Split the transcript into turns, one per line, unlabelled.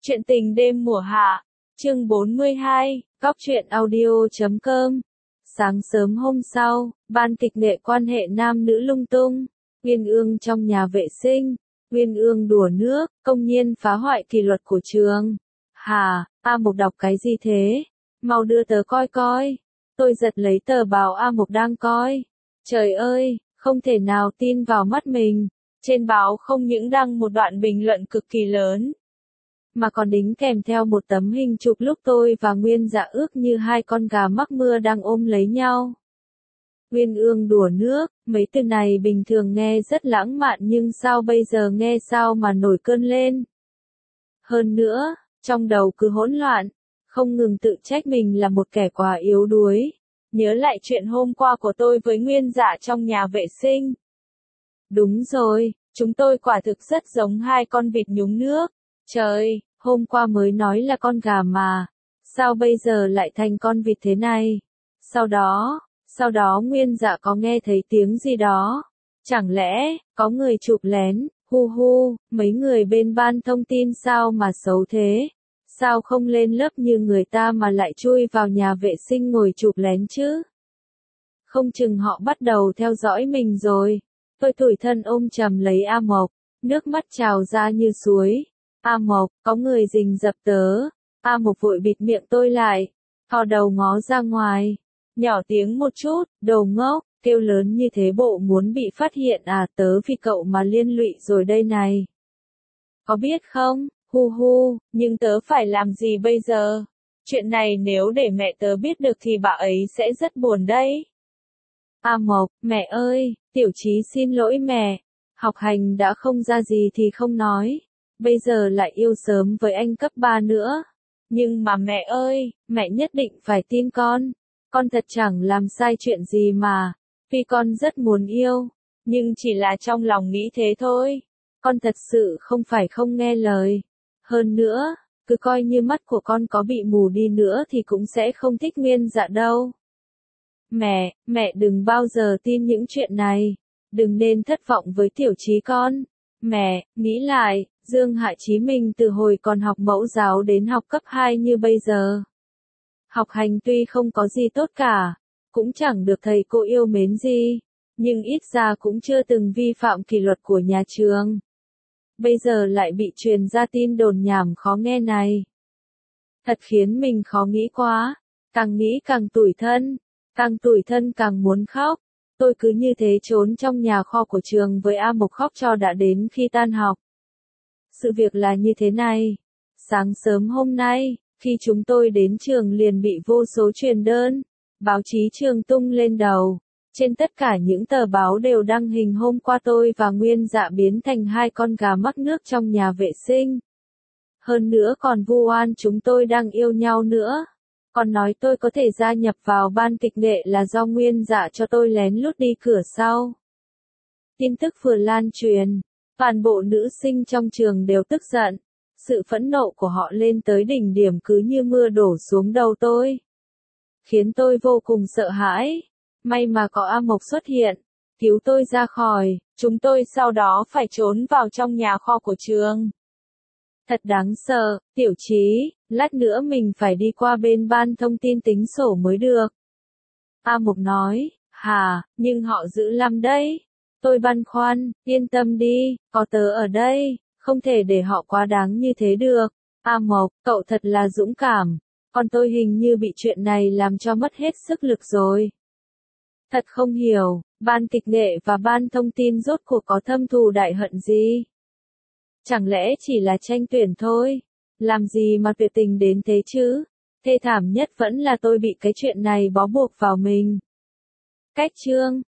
Chuyện tình đêm mùa hạ, chương 42, góc truyện audio.com. Sáng sớm hôm sau, ban kịch nghệ quan hệ nam nữ lung tung, Uyên Ương trong nhà vệ sinh, Uyên Ương đùa nước, công nhiên phá hoại kỷ luật của trường. Hà, A Mộc đọc cái gì thế? Mau đưa tớ coi coi. Tôi giật lấy tờ báo A Mộc đang coi. Trời ơi, không thể nào tin vào mắt mình. Trên báo không những đăng một đoạn bình luận cực kỳ lớn, mà còn đính kèm theo một tấm hình chụp lúc tôi và Nguyên Dạ ước như hai con gà mắc mưa đang ôm lấy nhau. Uyên Ương đùa nước, mấy từ này bình thường nghe rất lãng mạn nhưng sao bây giờ nghe sao mà nổi cơn lên. Hơn nữa, trong đầu cứ hỗn loạn, không ngừng tự trách mình là một kẻ quá yếu đuối. Nhớ lại chuyện hôm qua của tôi với Nguyên Dạ trong nhà vệ sinh. Đúng rồi, chúng tôi quả thực rất giống hai con vịt nhúng nước. Trời, hôm qua mới nói là con gà mà, sao bây giờ lại thành con vịt thế này? Sau đó Nguyên Dạ có nghe thấy tiếng gì đó. Chẳng lẽ, có người chụp lén, hu hu, mấy người bên ban thông tin sao mà xấu thế? Sao không lên lớp như người ta mà lại chui vào nhà vệ sinh ngồi chụp lén chứ? Không chừng họ bắt đầu theo dõi mình rồi. Tôi tủi thân ôm chầm lấy A Mộc, nước mắt trào ra như suối. A Mộc, có người rình rập tớ. A Mộc vội bịt miệng tôi lại, thò đầu ngó ra ngoài, nhỏ tiếng một chút, đồ ngốc, kêu lớn như thế bộ muốn bị phát hiện à? Tớ vì cậu mà liên lụy rồi đây này. Có biết không, hu hu, nhưng tớ phải làm gì bây giờ? Chuyện này nếu để mẹ tớ biết được thì bà ấy sẽ rất buồn đấy. A Mộc, mẹ ơi, Tiểu Chí xin lỗi mẹ, học hành đã không ra gì thì không nói. Bây giờ lại yêu sớm với anh cấp 3 nữa. Nhưng mà mẹ ơi, mẹ nhất định phải tin con. Con thật chẳng làm sai chuyện gì mà. Tuy con rất muốn yêu, nhưng chỉ là trong lòng nghĩ thế thôi. Con thật sự không phải không nghe lời. Hơn nữa, cứ coi như mắt của con có bị mù đi nữa thì cũng sẽ không thích Nguyên Dạ đâu. Mẹ đừng bao giờ tin những chuyện này. Đừng nên thất vọng với Tiểu Chí con. Mẹ, nghĩ lại, Dương Hạ Chí mình từ hồi còn học mẫu giáo đến học cấp 2 như bây giờ. Học hành tuy không có gì tốt cả, cũng chẳng được thầy cô yêu mến gì, nhưng ít ra cũng chưa từng vi phạm kỷ luật của nhà trường. Bây giờ lại bị truyền ra tin đồn nhảm khó nghe này. Thật khiến mình khó nghĩ quá, càng nghĩ càng tủi thân càng muốn khóc. Tôi cứ như thế trốn trong nhà kho của trường với A Mộc khóc cho đã đến khi tan học. Sự việc là như thế này. Sáng sớm hôm nay, khi chúng tôi đến trường liền bị vô số truyền đơn, báo chí trường tung lên đầu. Trên tất cả những tờ báo đều đăng hình hôm qua tôi và Nguyên Dạ biến thành hai con gà mắc nước trong nhà vệ sinh. Hơn nữa còn vu oan chúng tôi đang yêu nhau nữa. Còn nói tôi có thể gia nhập vào ban kịch nghệ là do Nguyên Dạ cho tôi lén lút đi cửa sau. Tin tức vừa lan truyền, toàn bộ nữ sinh trong trường đều tức giận. Sự phẫn nộ của họ lên tới đỉnh điểm cứ như mưa đổ xuống đầu tôi, khiến tôi vô cùng sợ hãi. May mà có A Mộc xuất hiện, cứu tôi ra khỏi. Chúng tôi sau đó phải trốn vào trong nhà kho của trường. Thật đáng sợ, Tiểu Chí, lát nữa mình phải đi qua bên ban thông tin tính sổ mới được. A Mộc nói, hà, nhưng họ dữ lắm đấy. Tôi băn khoăn, yên tâm đi, có tớ ở đây, không thể để họ quá đáng như thế được. A Mộc, cậu thật là dũng cảm, còn tôi hình như bị chuyện này làm cho mất hết sức lực rồi. Thật không hiểu, ban kịch nghệ và ban thông tin rốt cuộc có thâm thù đại hận gì? Chẳng lẽ chỉ là tranh tuyển thôi? Làm gì mà tuyệt tình đến thế chứ? Thê thảm nhất vẫn là tôi bị cái chuyện này bó buộc vào mình. Cách chương